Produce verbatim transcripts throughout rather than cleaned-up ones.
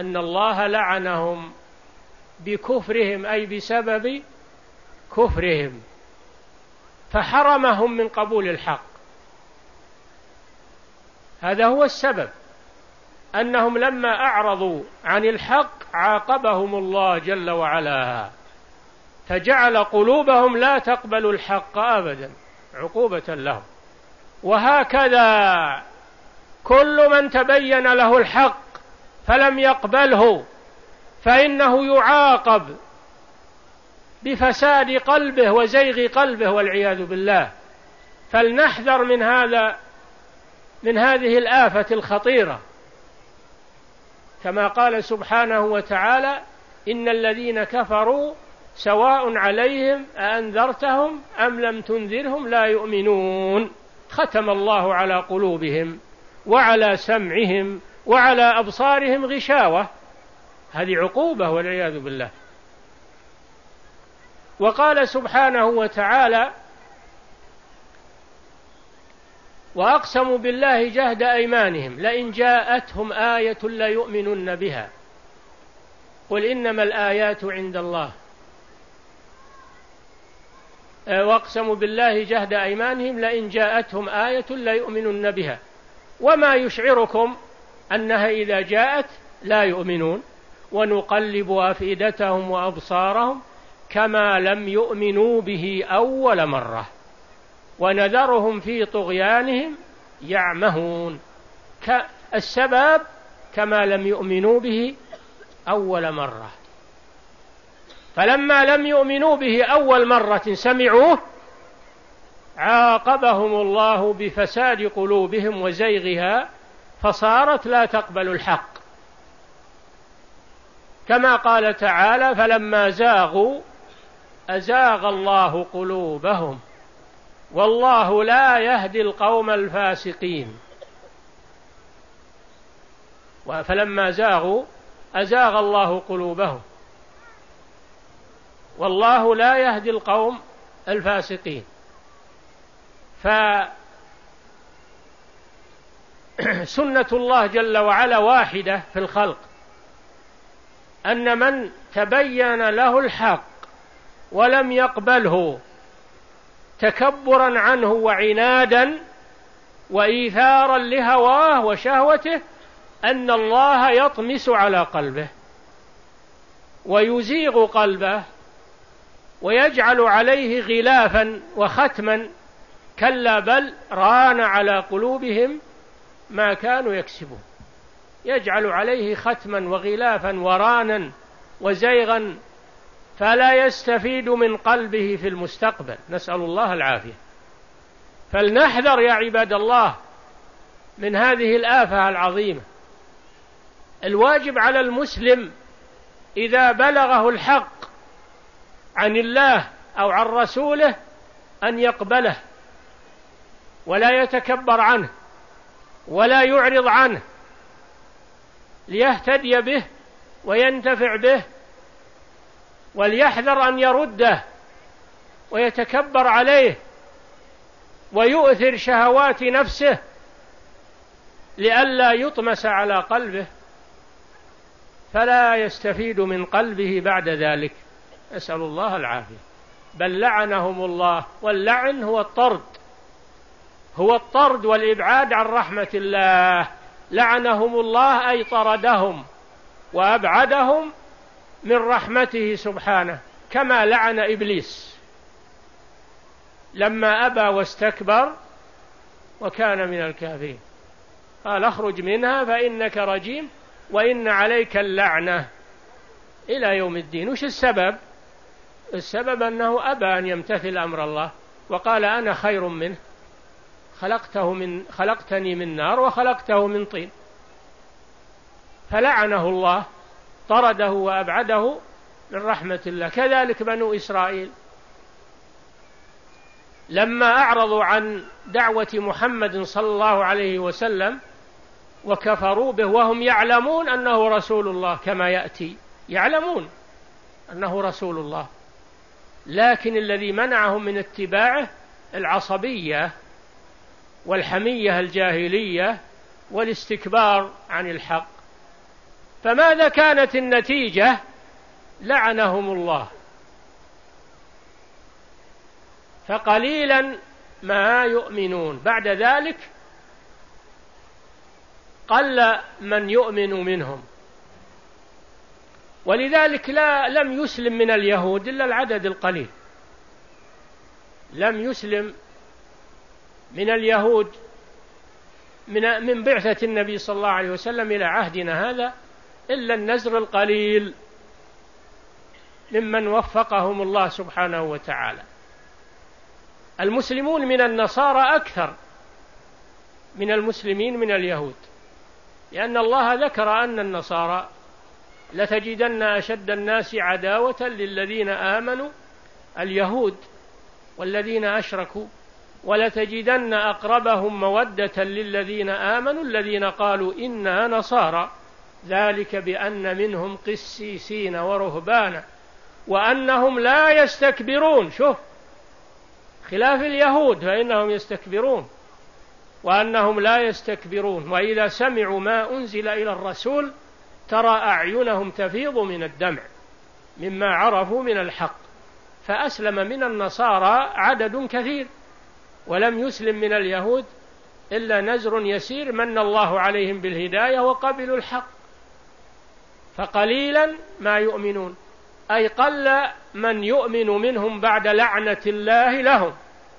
أن الله لعنهم بكفرهم، أي بسبب كفرهم، فحرمهم من قبول الحق. هذا هو السبب، أنهم لما أعرضوا عن الحق عاقبهم الله جل وعلا، فجعل قلوبهم لا تقبل الحق أبدا عقوبة لهم. وهكذا كل من تبين له الحق فلم يقبله فإنه يعاقب بفساد قلبه وزيغ قلبه والعياذ بالله. فلنحذر من هذا، من هذه الآفة الخطيرة، كما قال سبحانه وتعالى: إن الذين كفروا سواء عليهم أأنذرتهم أم لم تنذرهم لا يؤمنون، ختم الله على قلوبهم وعلى سمعهم وعلى أبصارهم غشاوة. هذه عقوبة والعياذ بالله. وقال سبحانه وتعالى: وأقسموا بالله جهد أيمانهم لئن جاءتهم آية ليؤمنن بها قل إنما الآيات عند الله. وأقسموا بالله جهد أيمانهم لئن جاءتهم آية ليؤمنن بها وما يشعركم أنها إذا جاءت لا يؤمنون ونقلب أفئدتهم وأبصارهم كما لم يؤمنوا به أول مرة ونذرهم في طغيانهم يعمهون. السبب كما لم يؤمنوا به أول مرة، فلما لم يؤمنوا به أول مرة سمعوه عاقبهم الله بفساد قلوبهم وزيغها فصارت لا تقبل الحق، كما قال تعالى: فلما زاغوا أزاغ الله قلوبهم والله لا يهدي القوم الفاسقين. فلما زاغوا أزاغ الله قلوبهم والله لا يهدي القوم الفاسقين. فسنة الله جل وعلا واحدة في الخلق، أن من تبين له الحق ولم يقبله تكبرا عنه وعنادا وإيثارا لهواه وشهوته أن الله يطمس على قلبه ويزيغ قلبه ويجعل عليه غلافا وختما، كلا بل ران على قلوبهم ما كانوا يكسبون. يجعل عليه ختما وغلافا ورانا وزيغا فلا يستفيد من قلبه في المستقبل، نسأل الله العافية. فلنحذر يا عباد الله من هذه الآفة العظيمة. الواجب على المسلم إذا بلغه الحق عن الله أو عن رسوله أن يقبله ولا يتكبر عنه ولا يعرض عنه، ليهتدي به وينتفع به، وليحذر أن يرده ويتكبر عليه ويؤثر شهوات نفسه لئلا يطمس على قلبه فلا يستفيد من قلبه بعد ذلك، أسأل الله العافية. بل لعنهم الله، واللعن هو الطرد، هو الطرد والإبعاد عن رحمة الله. لعنهم الله أي طردهم وأبعدهم من رحمته سبحانه، كما لعن إبليس لما أبى واستكبر وكان من الكافرين، قال: اخرج منها فإنك رجيم وإن عليك اللعنة إلى يوم الدين. وش السبب؟ السبب أنه أبى أن يمتثل أمر الله وقال: أنا خير منه، خلقته من خلقتني من نار وخلقته من طين، فلعنه الله، طرده وأبعده من رحمة الله. كذلك بنو إسرائيل لما أعرضوا عن دعوة محمد صلى الله عليه وسلم وكفروا به وهم يعلمون أنه رسول الله، كما يأتي يعلمون أنه رسول الله، لكن الذي منعهم من اتباعه العصبية والحمية الجاهلية والاستكبار عن الحق. فماذا كانت النتيجة؟ لعنهم الله. فقليلا ما يؤمنون. بعد ذلك قل من يؤمن منهم، ولذلك لا لم يسلم من اليهود إلا العدد القليل. لم يسلم من اليهود من من بعثة النبي صلى الله عليه وسلم إلى عهدنا هذا إلا النزر القليل ممن وفقهم الله سبحانه وتعالى. المسلمون من النصارى أكثر من المسلمين من اليهود، لأن الله ذكر أن النصارى لتجدن أشد الناس عداوة للذين آمنوا اليهود والذين أشركوا، ولتجدن أقربهم مودة للذين آمنوا الذين قالوا إنا نصارى، ذلك بأن منهم قسيسين ورهبانا وأنهم لا يستكبرون. شوف، خلاف اليهود فإنهم يستكبرون، وأنهم لا يستكبرون، وإذا سمعوا ما أنزل إلى الرسول ترى أعينهم تفيض من الدمع مما عرفوا من الحق. فأسلم من النصارى عدد كثير، ولم يسلم من اليهود إلا نزر يسير من الله عليهم بالهداية وقبلوا الحق. فقليلا ما يؤمنون، أي قل من يؤمن منهم بعد لعنة الله لهم،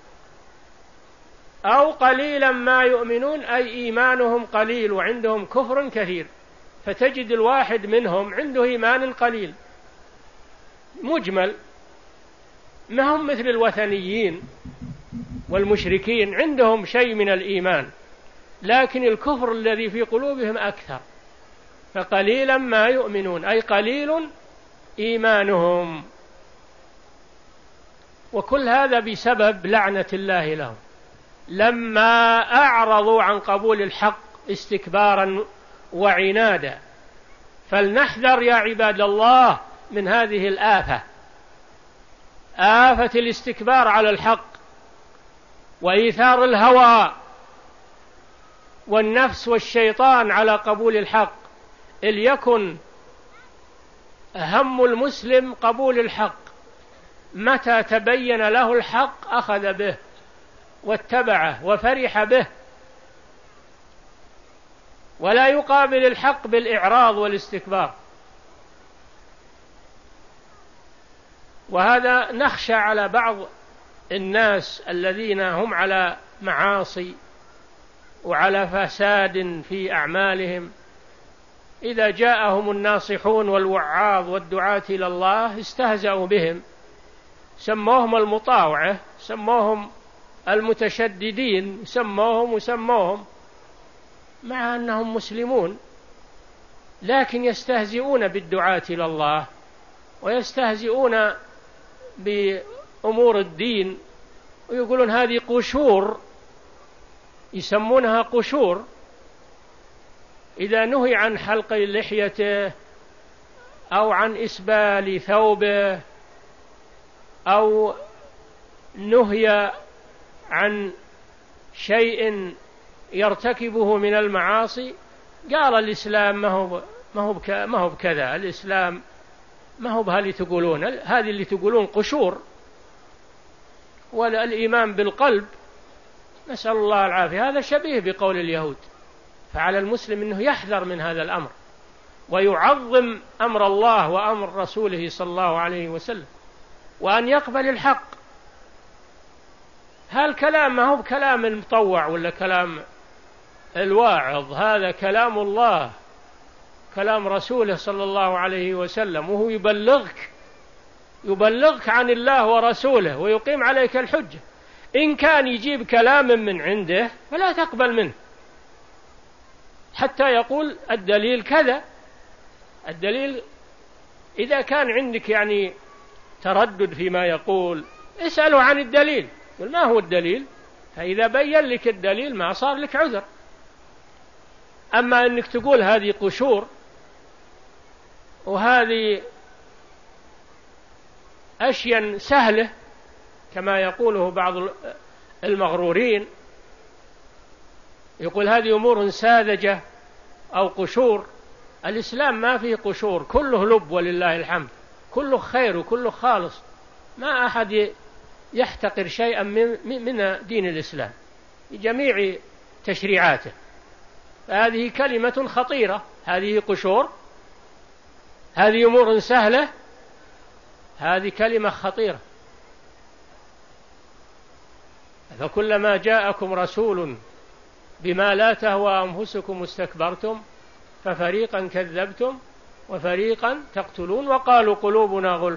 أو قليلا ما يؤمنون أي إيمانهم قليل وعندهم كفر كثير. فتجد الواحد منهم عنده إيمان قليل مجمل، ما هم مثل الوثنيين والمشركين، عندهم شيء من الإيمان لكن الكفر الذي في قلوبهم أكثر. فقليلا ما يؤمنون أي قليل إيمانهم، وكل هذا بسبب لعنة الله لهم لما أعرضوا عن قبول الحق استكبارا وعنادا. فلنحذر يا عباد الله من هذه الآفة، آفة الاستكبار على الحق وإيثار الهوى والنفس والشيطان على قبول الحق. ليكن هم المسلم قبول الحق، متى تبين له الحق أخذ به واتبعه وفرح به، ولا يقابل الحق بالإعراض والاستكبار. وهذا نخشى على بعض الناس الذين هم على معاصي وعلى فساد في أعمالهم، إذا جاءهم الناصحون والوعاظ والدعاة إلى الله استهزأوا بهم، سموهم المطاوعة، سموهم المتشددين، سموهم وسموهم مع أنهم مسلمون، لكن يستهزئون بالدعاة إلى الله ويستهزئون بأمور الدين، ويقولون هذه قشور، يسمونها قشور. إذا نهي عن حلق لحيته أو عن إسبال ثوبه أو نهي عن شيء يرتكبه من المعاصي، قال الإسلام ما هو ما هو ما هو بكذا، الإسلام ما هو بهذه تقولون، هذه اللي تقولون قشور. والإيمان بالقلب نسأل الله العافية هذا شبيه بقول اليهود. فعلى المسلم أنه يحذر من هذا الأمر ويعظم أمر الله وأمر رسوله صلى الله عليه وسلم، وأن يقبل الحق. هالكلام ما هو بكلام المطوع ولا كلام الواعظ، هذا كلام الله، كلام رسوله صلى الله عليه وسلم، وهو يبلغك يبلغك عن الله ورسوله ويقيم عليك الحجة. إن كان يجيب كلام من عنده فلا تقبل منه حتى يقول الدليل كذا. الدليل إذا كان عندك يعني تردد فيما يقول اسأله عن الدليل، قل ما هو الدليل، فإذا بين لك الدليل ما صار لك عذر. أما أنك تقول هذه قشور وهذه أشياء سهلة كما يقوله بعض المغرورين، يقول هذه أمور ساذجة أو قشور، الإسلام ما فيه قشور، كله لب ولله الحمد، كله خير وكله خالص، ما أحد يحتقر شيئا من دين الإسلام بجميع تشريعاته. هذه كلمة خطيرة، هذه قشور، هذه أمور سهلة، هذه كلمة خطيرة. فكلما جاءكم رسول بما لا تهوى أنفسكم استكبرتم ففريقا كذبتم وفريقا تقتلون وقالوا قلوبنا غلف.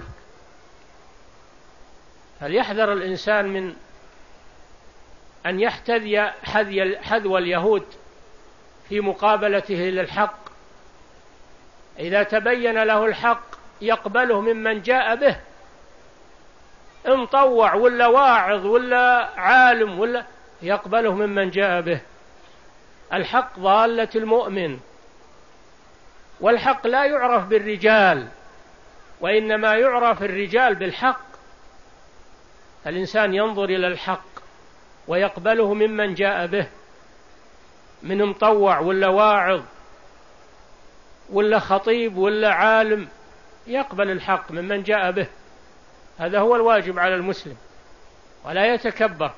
فليحذر الإنسان من أن يحتذي حذو اليهود في مقابلته للحق. إذا تبين له الحق يقبله ممن جاء به، إن طوع ولا واعظ ولا عالم ولا يقبله ممن جاء به. الحق ضالة المؤمن، والحق لا يعرف بالرجال، وإنما يعرف الرجال بالحق. الإنسان ينظر إلى الحق ويقبله ممن جاء به، من مطوع ولا واعظ ولا خطيب ولا عالم، يقبل الحق ممن جاء به. هذا هو الواجب على المسلم، ولا يتكبر.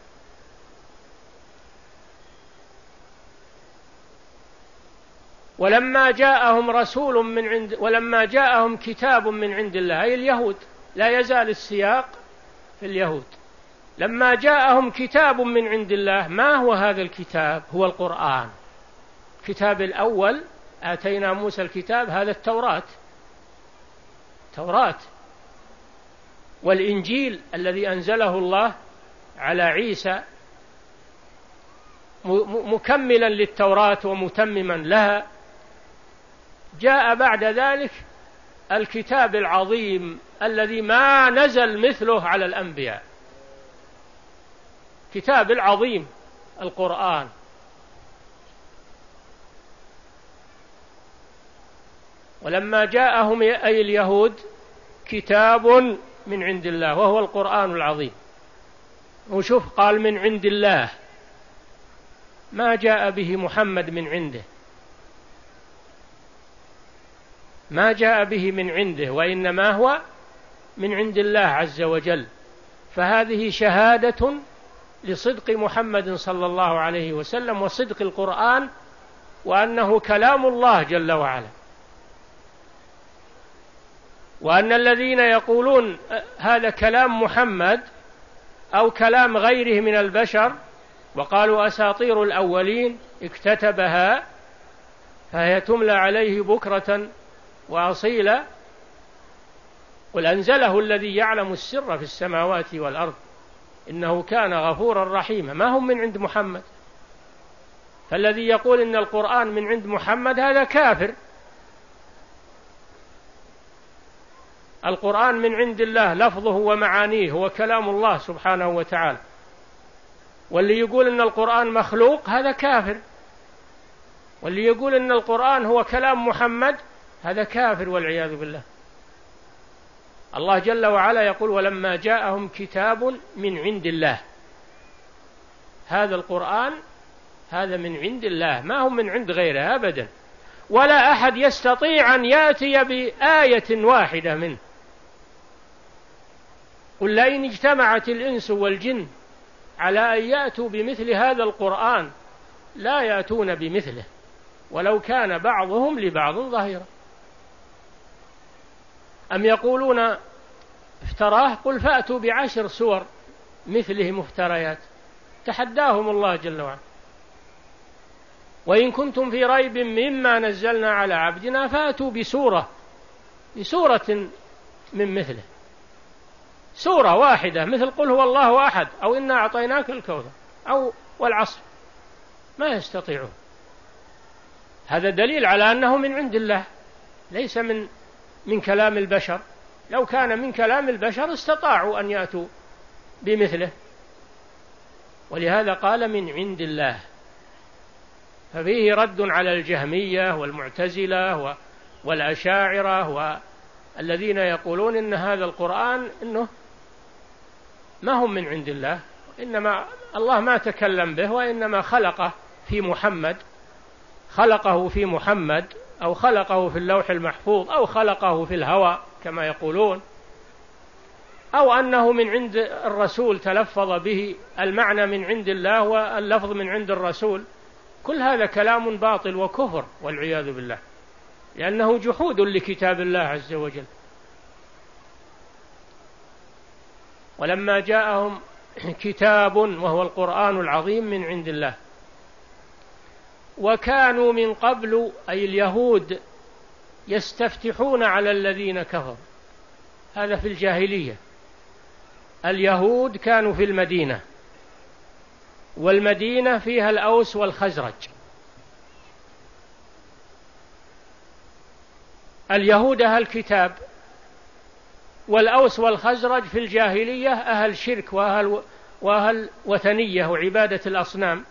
ولما جاءهم رسول من عند ولما جاءهم كتاب من عند الله، أي اليهود، لا يزال السياق في اليهود. لما جاءهم كتاب من عند الله، ما هو هذا الكتاب؟ هو القرآن. الكتاب الأول آتينا موسى الكتاب، هذا التوراة، توراة. والإنجيل الذي أنزله الله على عيسى مكملا للتوراة ومتمما لها. جاء بعد ذلك الكتاب العظيم الذي ما نزل مثله على الأنبياء، كتاب العظيم القرآن. ولما جاءهم أي اليهود كتاب من عند الله وهو القرآن العظيم. وشوف قال من عند الله، ما جاء به محمد من عنده، ما جاء به من عنده، وإنما هو من عند الله عز وجل. فهذه شهادة لصدق محمد صلى الله عليه وسلم وصدق القرآن، وأنه كلام الله جل وعلا. وأن الذين يقولون هذا كلام محمد أو كلام غيره من البشر وقالوا أساطير الأولين اكتتبها فهي تملى عليه بكرة وأصيلا، قل أنزله الذي يعلم السر في السماوات والأرض إنه كان غفورا رحيما. ما هم من عند محمد. فالذي يقول إن القرآن من عند محمد هذا كافر. القرآن من عند الله لفظه ومعانيه، هو كلام الله سبحانه وتعالى. واللي يقول إن القرآن مخلوق هذا كافر، واللي يقول إن القرآن هو كلام محمد هذا كافر والعياذ بالله. الله جل وعلا يقول ولما جاءهم كتاب من عند الله. هذا القرآن هذا من عند الله، ما هم من عند غيره أبدا. ولا أحد يستطيع أن يأتي بآية واحدة منه. قل لئن اجتمعت الإنس والجن على أن يأتوا بمثل هذا القرآن لا يأتون بمثله ولو كان بعضهم لبعض ظهيرا. أم يقولون افتراه قل فأتوا بعشر سور مثله مفتريات، تحداهم الله جل وعلا. وإن كنتم في ريب مما نزلنا على عبدنا فأتوا بسورة بسورة من مثله، سورة واحدة مثل قل هو الله أحد أو إنا أعطيناك الكوثر أو والعصر، ما يستطيعون. هذا دليل على أنه من عند الله، ليس من من كلام البشر. لو كان من كلام البشر استطاعوا أن يأتوا بمثله. ولهذا قال من عند الله. ففيه رد على الجهمية والمعتزلة والأشاعرة والذين يقولون إن هذا القرآن إنه ما هم من عند الله، إنما الله ما تكلم به، وإنما خلقه في محمد، خلقه في محمد أو خلقه في اللوح المحفوظ أو خلقه في الهواء كما يقولون، أو أنه من عند الرسول تلفظ به، المعنى من عند الله واللفظ من عند الرسول، كل هذا كلام باطل وكفر والعياذ بالله، لأنه جحود لكتاب الله عز وجل. ولما جاءهم كتاب وهو القرآن العظيم من عند الله، وكانوا من قبل أي اليهود يستفتحون على الذين كفروا، هذا في الجاهلية. اليهود كانوا في المدينة، والمدينة فيها الأوس والخزرج. اليهود أهل كتاب، والأوس والخزرج في الجاهلية أهل شرك وأهل, وأهل وثنية وعبادة الأصنام.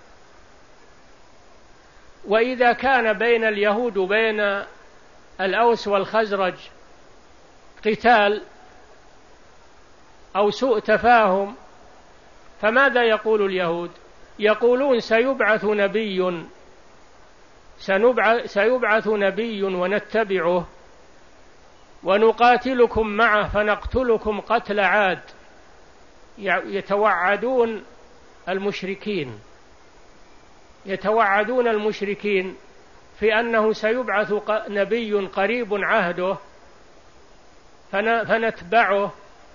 وإذا كان بين اليهود وبين الأوس والخزرج قتال أو سوء تفاهم، فماذا يقول اليهود؟ يقولون سيبعث نبي سيبعث نبي ونتبعه ونقاتلكم معه فنقتلكم قتل عاد. يتوعدون المشركين يتوعدون المشركين في أنه سيبعث نبي قريب عهده فنتبعه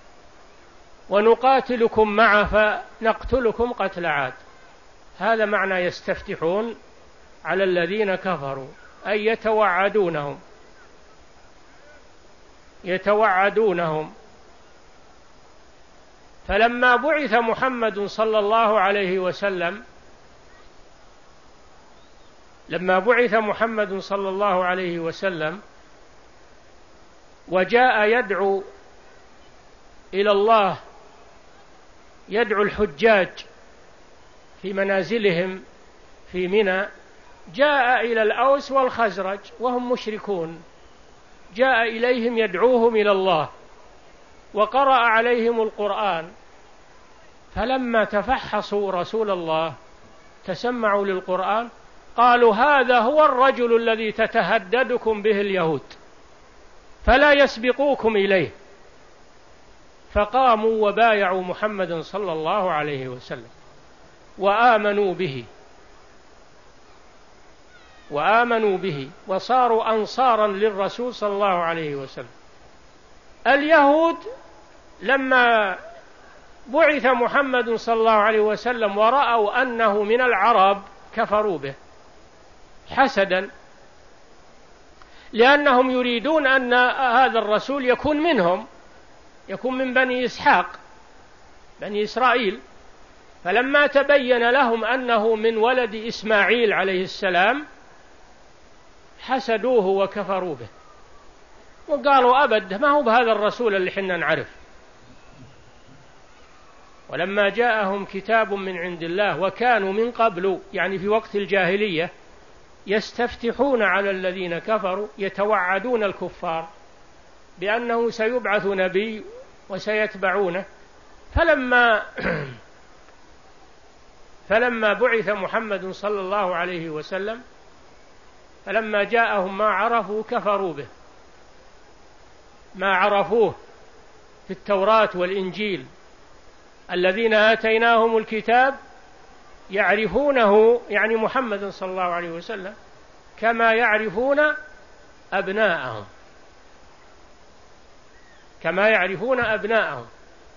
ونقاتلكم معه فنقتلكم قتل عاد. هذا معنى يستفتحون على الذين كفروا، أي يتوعدونهم يتوعدونهم فلما بعث محمد صلى الله عليه وسلم لما بعث محمد صلى الله عليه وسلم وجاء يدعو إلى الله، يدعو الحجاج في منازلهم في منى، جاء إلى الأوس والخزرج وهم مشركون، جاء إليهم يدعوهم إلى الله وقرأ عليهم القرآن، فلما تفحصوا رسول الله تسمعوا للقرآن قالوا هذا هو الرجل الذي تتهددكم به اليهود فلا يسبقوكم إليه، فقاموا وبايعوا محمدا صلى الله عليه وسلم وآمنوا به وآمنوا به وصاروا أنصارا للرسول صلى الله عليه وسلم. اليهود لما بعث محمد صلى الله عليه وسلم ورأوا أنه من العرب كفروا به حسدا، لأنهم يريدون أن هذا الرسول يكون منهم، يكون من بني إسحاق بني إسرائيل. فلما تبين لهم أنه من ولد إسماعيل عليه السلام حسدوه وكفروا به وقالوا أبد ما هو بهذا الرسول اللي حنا نعرف. ولما جاءهم كتاب من عند الله وكانوا من قبل يعني في وقت الجاهلية يستفتحون على الذين كفروا، يتوعدون الكفار بأنه سيبعث نبي وسيتبعونه. فلما فلما بعث محمد صلى الله عليه وسلم فلما جاءهم ما عرفوا كفروا به، ما عرفوه في التوراة والإنجيل. الذين آتيناهم الكتاب يعرفونه يعني محمد صلى الله عليه وسلم كما يعرفون أبناءهم كما يعرفون أبناءهم.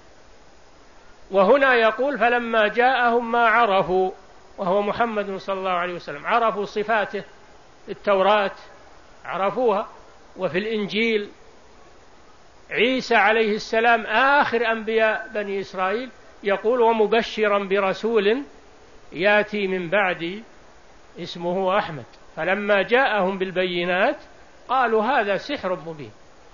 وهنا يقول فلما جاءهم ما عرفوا وهو محمد صلى الله عليه وسلم، عرفوا صفاته، التوراة عرفوها، وفي الإنجيل عيسى عليه السلام آخر أنبياء بني إسرائيل يقول ومبشرا برسول ياتي من بعدي اسمه أحمد. فلما جاءهم بالبينات قالوا هذا سحر مبين.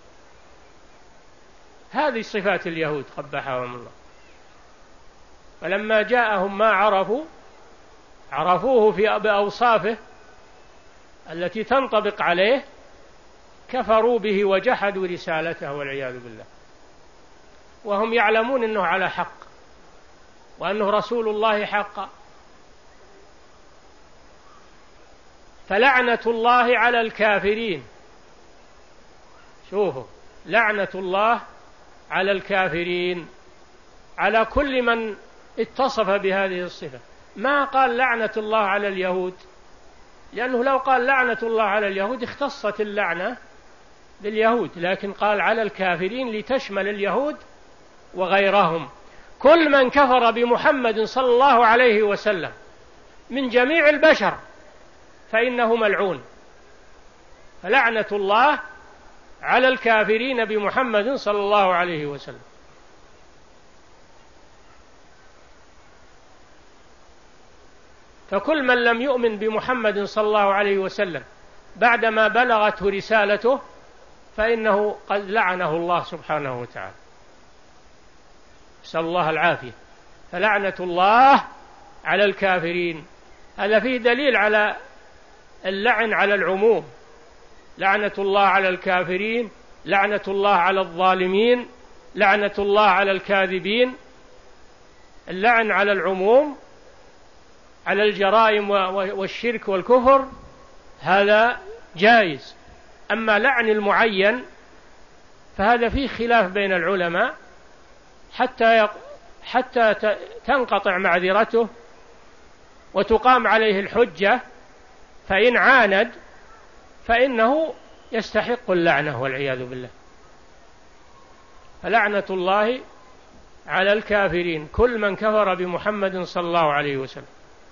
هذه صفات اليهود قبحهم الله. فلما جاءهم ما عرفوا عرفوه في بأوصافه التي تنطبق عليه كفروا به وجحدوا رسالته والعياذ بالله، وهم يعلمون أنه على حق وأنه رسول الله حقا. فلعنة الله على الكافرين. شوفوا، لعنة الله على الكافرين، على كل من اتصف بهذه الصفة. ما قال لعنة الله على اليهود، لأنه لو قال لعنة الله على اليهود اختصت اللعنة باليهود، لكن قال على الكافرين لتشمل اليهود وغيرهم. كل من كفر بمحمد صلى الله عليه وسلم من جميع البشر فإنه ملعون. فلعنة الله على الكافرين بمحمد صلى الله عليه وسلم. فكل من لم يؤمن بمحمد صلى الله عليه وسلم بعدما بلغته رسالته فإنه قد لعنه الله سبحانه وتعالى، نسأل الله العافية. فلعنة الله على الكافرين، هذا فيه دليل على اللعن على العموم. لعنة الله على الكافرين، لعنة الله على الظالمين، لعنة الله على الكاذبين. اللعن على العموم، على الجرائم والشرك والكفر، هذا جائز. أما لعن المعين فهذا فيه خلاف بين العلماء حتى حتى تنقطع معذرته وتقام عليه الحجة، فإن عاند فإنه يستحق اللعنة والعياذ بالله. فلعنة الله على الكافرين، كل من كفر بمحمد صلى الله عليه وسلم.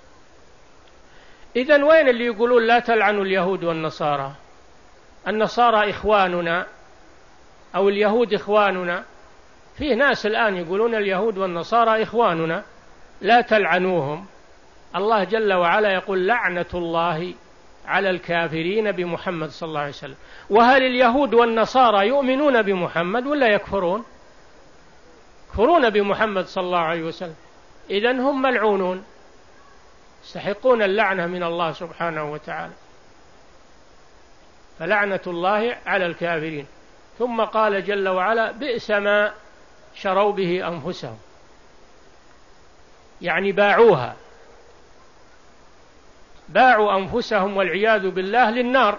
إذن وين اللي يقولون لا تلعنوا اليهود والنصارى؟ النصارى إخواننا أو اليهود إخواننا. فيه ناس الآن يقولون اليهود والنصارى إخواننا لا تلعنوهم. الله جل وعلا يقول لعنة الله على الكافرين بمحمد صلى الله عليه وسلم. وهل اليهود والنصارى يؤمنون بمحمد ولا يكفرون؟ يكفرون بمحمد صلى الله عليه وسلم. إذن هم ملعونون، يستحقون اللعنة من الله سبحانه وتعالى. فلعنة الله على الكافرين. ثم قال جل وعلا بئس ما شروا به أنفسهم، يعني باعوها، باعوا أنفسهم والعياذ بالله للنار.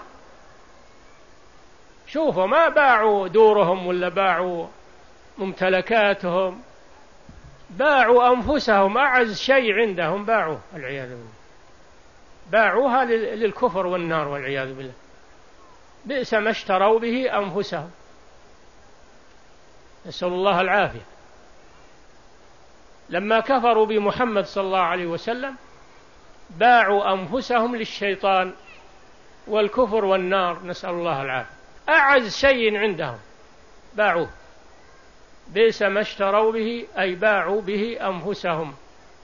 شوفوا، ما باعوا دورهم ولا باعوا ممتلكاتهم، باعوا أنفسهم، أعز شيء عندهم باعوه والعياذ بالله، باعوها للكفر والنار والعياذ بالله. بئس ما اشتروا به أنفسهم، نسأل الله العافية. لما كفروا بمحمد صلى الله عليه وسلم باعوا أنفسهم للشيطان والكفر والنار، نسأل الله العافية. أعز شيء عندهم باعوه. بئس ما اشتروا به أي باعوا به أنفسهم،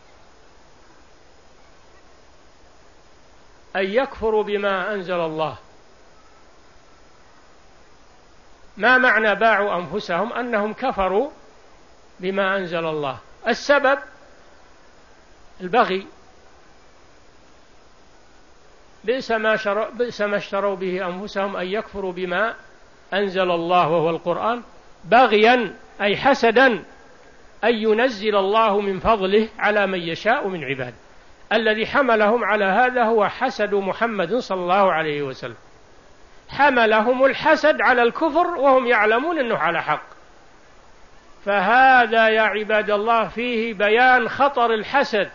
أي يكفروا بما أنزل الله. ما معنى باعوا أنفسهم؟ أنهم كفروا بما أنزل الله. السبب البغي. بئس ما شروا بئس ما اشتروا به أنفسهم أن يكفروا بما أنزل الله وهو القرآن، بغيا أي حسدا أن ينزل الله من فضله على من يشاء من عباده. الذي حملهم على هذا هو حسد محمد صلى الله عليه وسلم، حملهم الحسد على الكفر وهم يعلمون أنه على حق. فهذا يا عباد الله فيه بيان خطر الحسد.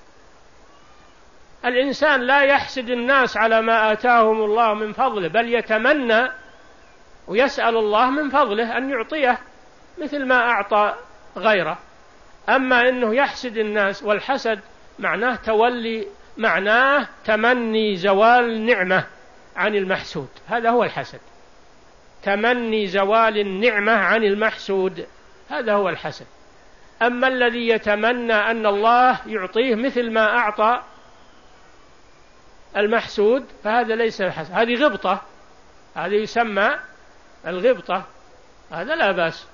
الإنسان لا يحسد الناس على ما آتاهم الله من فضله، بل يتمنى ويسأل الله من فضله أن يعطيه مثل ما أعطى غيره. أما أنه يحسد الناس، والحسد معناه تولي، معناه تمني زوال نعمة عن المحسود، هذا هو الحسد. تمني زوال النعمة عن المحسود، هذا هو الحسد. أما الذي يتمنى أن الله يعطيه مثل ما أعطى المحسود فهذا ليس الحسد، هذه غبطة، هذا يسمى الغبطة، هذا لا بأس.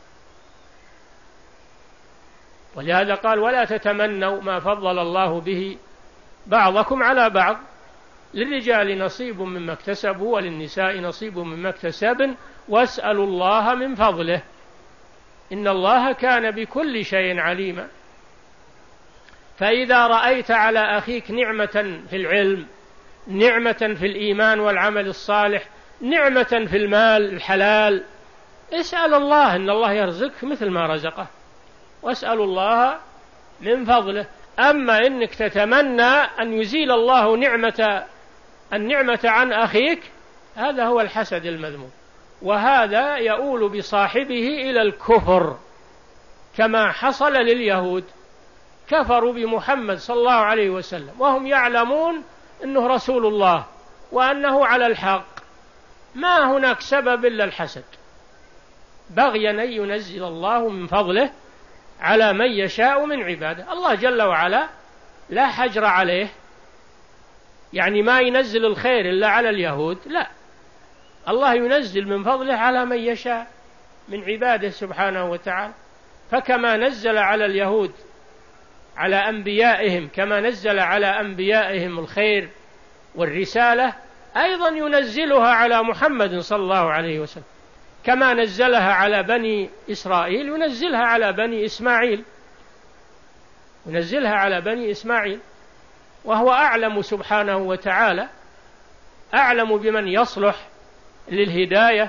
ولهذا قال ولا تتمنوا ما فضل الله به بعضكم على بعض، للرجال نصيب مما اكتسبوا وللنساء نصيب مما اكتسبن واسألوا الله من فضله إن الله كان بكل شيء عليما. فإذا رأيت على أخيك نعمة في العلم نعمة في الإيمان والعمل الصالح، نعمة في المال الحلال، اسأل الله إن الله يرزقك مثل ما رزقه، واسأل الله من فضله. أما إنك تتمنى أن يزيل الله نعمة النعمة عن أخيك، هذا هو الحسد المذموم، وهذا يؤول بصاحبه إلى الكفر، كما حصل لليهود، كفروا بمحمد صلى الله عليه وسلم وهم يعلمون أنه رسول الله وأنه على الحق، ما هناك سبب إلا الحسد، بغيا أن ينزل الله من فضله على من يشاء من عباده. الله جل وعلا لا حجر عليه، يعني ما ينزل الخير إلا على اليهود، لا، الله ينزل من فضله على من يشاء من عباده سبحانه وتعالى. فكما نزل على اليهود على أنبيائهم، كما نزل على أنبيائهم الخير والرسالة، أيضا ينزلها على محمد صلى الله عليه وسلم، كما نزلها على بني إسرائيل ينزلها على بني إسماعيل، ينزلها على بني إسماعيل، وهو أعلم سبحانه وتعالى، أعلم بمن يصلح للهداية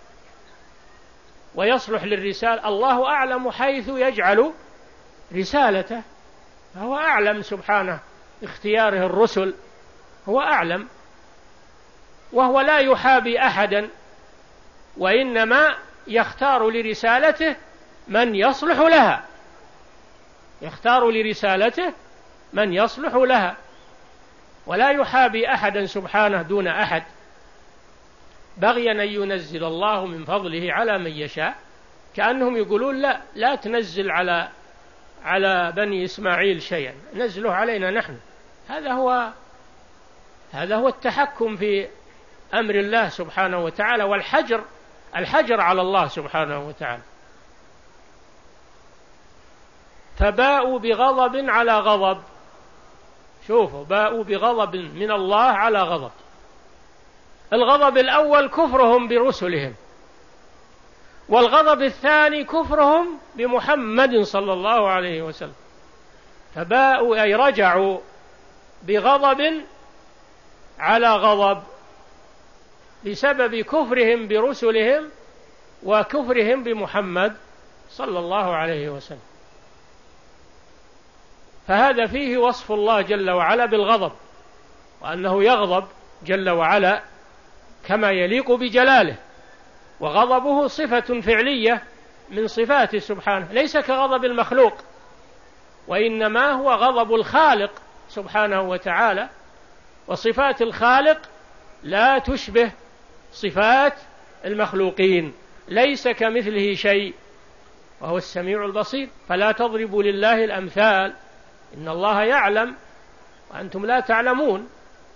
ويصلح للرسالة. الله أعلم حيث يجعل رسالته، فهو أعلم سبحانه اختياره الرسل، هو أعلم، وهو لا يحابي أحدا، وإنما يختار لرسالته من يصلح لها، يختار لرسالته من يصلح لها، ولا يحابي أحدا سبحانه دون أحد، بغيا أن ينزل الله من فضله على من يشاء. كأنهم يقولون لا لا تنزل على على بني إسماعيل شيئا، نزله علينا نحن. هذا هو هذا هو التحكم في أمر الله سبحانه وتعالى، والحجر الحجر على الله سبحانه وتعالى. فباءوا بغضب على غضب، شوفوا، باءوا بغضب من الله على غضب. الغضب الأول كفرهم برسلهم، والغضب الثاني كفرهم بمحمد صلى الله عليه وسلم. فباءوا أي رجعوا بغضب على غضب بسبب كفرهم برسلهم وكفرهم بمحمد صلى الله عليه وسلم. فهذا فيه وصف الله جل وعلا بالغضب، وأنه يغضب جل وعلا كما يليق بجلاله، وغضبه صفة فعلية من صفاته سبحانه، ليس كغضب المخلوق، وإنما هو غضب الخالق سبحانه وتعالى، وصفات الخالق لا تشبه صفات المخلوقين، ليس كمثله شيء وهو السميع البصير. فلا تضربوا لله الأمثال، إن الله يعلم وأنتم لا تعلمون.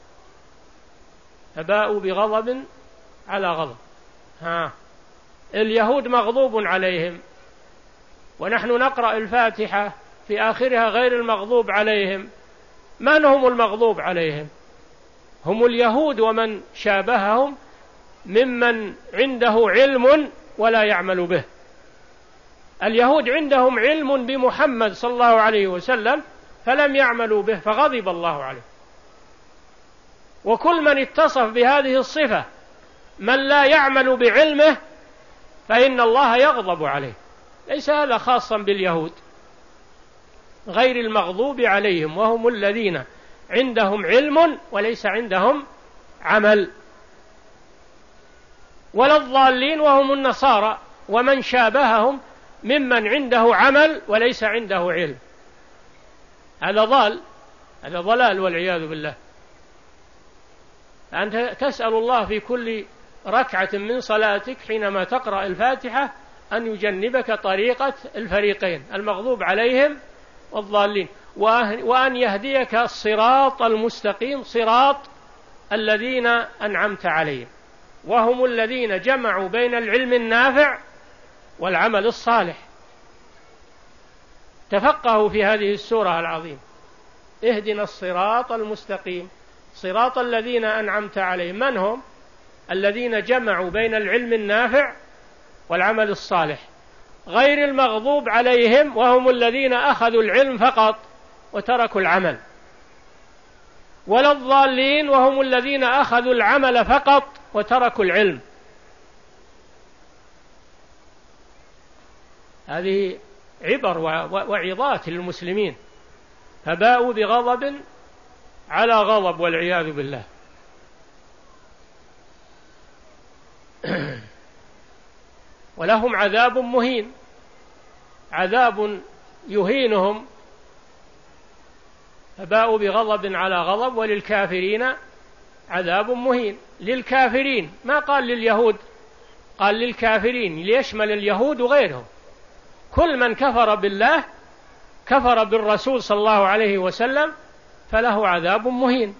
فباءوا بغضب على غضب. ها، اليهود مغضوب عليهم، ونحن نقرأ الفاتحة في آخرها غير المغضوب عليهم. من هم المغضوب عليهم؟ هم اليهود ومن شابههم ممن عنده علم ولا يعمل به. اليهود عندهم علم بمحمد صلى الله عليه وسلم فلم يعملوا به فغضب الله عليه. وكل من اتصف بهذه الصفة من لا يعمل بعلمه فإن الله يغضب عليه. ليس هذا خاصا باليهود، غير المغضوب عليهم وهم الذين عندهم علم وليس عندهم عمل، ولا الضالين وهم النصارى ومن شابههم ممن عنده عمل وليس عنده علم. هذا ضال، هذا ضلال والعياذ بالله. أنت تسأل الله في كل ركعة من صلاتك حينما تقرأ الفاتحة أن يجنبك طريقة الفريقين المغضوب عليهم والضالين، وأن يهديك الصراط المستقيم، صراط الذين أنعمت عليهم، وهم الذين جمعوا بين العلم النافع والعمل الصالح. تفقهوا في هذه السورة العظيمة، اهدنا الصراط المستقيم، صراط الذين أنعمت عليهم. من هم؟ الذين جمعوا بين العلم النافع والعمل الصالح، غير المغضوب عليهم وهم الذين أخذوا العلم فقط وتركوا العمل. ولا الضالين وهم الذين أخذوا العمل فقط وتركوا العلم. هذه عبر وعظات للمسلمين، فباءوا بغضب على غضب والعياذ بالله. ولهم عذاب مهين، عذاب يهينهم، فباءوا بغضب على غضب، وللكافرين عذاب مهين. للكافرين، ما قال لليهود، قال للكافرين ليشمل اليهود وغيرهم. كل من كفر بالله كفر بالرسول صلى الله عليه وسلم فله عذاب مهين،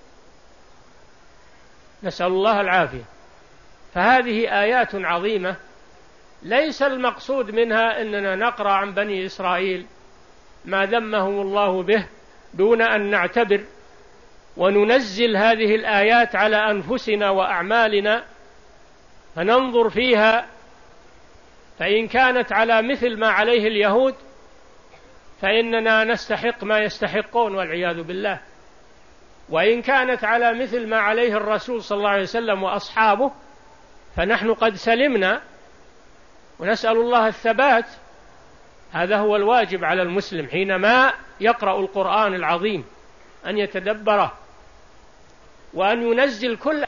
نسأل الله العافية. فهذه آيات عظيمة، ليس المقصود منها أننا نقرأ عن بني إسرائيل ما ذمهم الله به دون أن نعتبر وننزل هذه الآيات على أنفسنا وأعمالنا فننظر فيها، فإن كانت على مثل ما عليه اليهود فإننا نستحق ما يستحقون والعياذ بالله، وإن كانت على مثل ما عليه الرسول صلى الله عليه وسلم وأصحابه فنحن قد سلمنا، ونسأل الله الثبات. هذا هو الواجب على المسلم حينما يقرأ القرآن العظيم، أن يتدبره وأن ينزل كل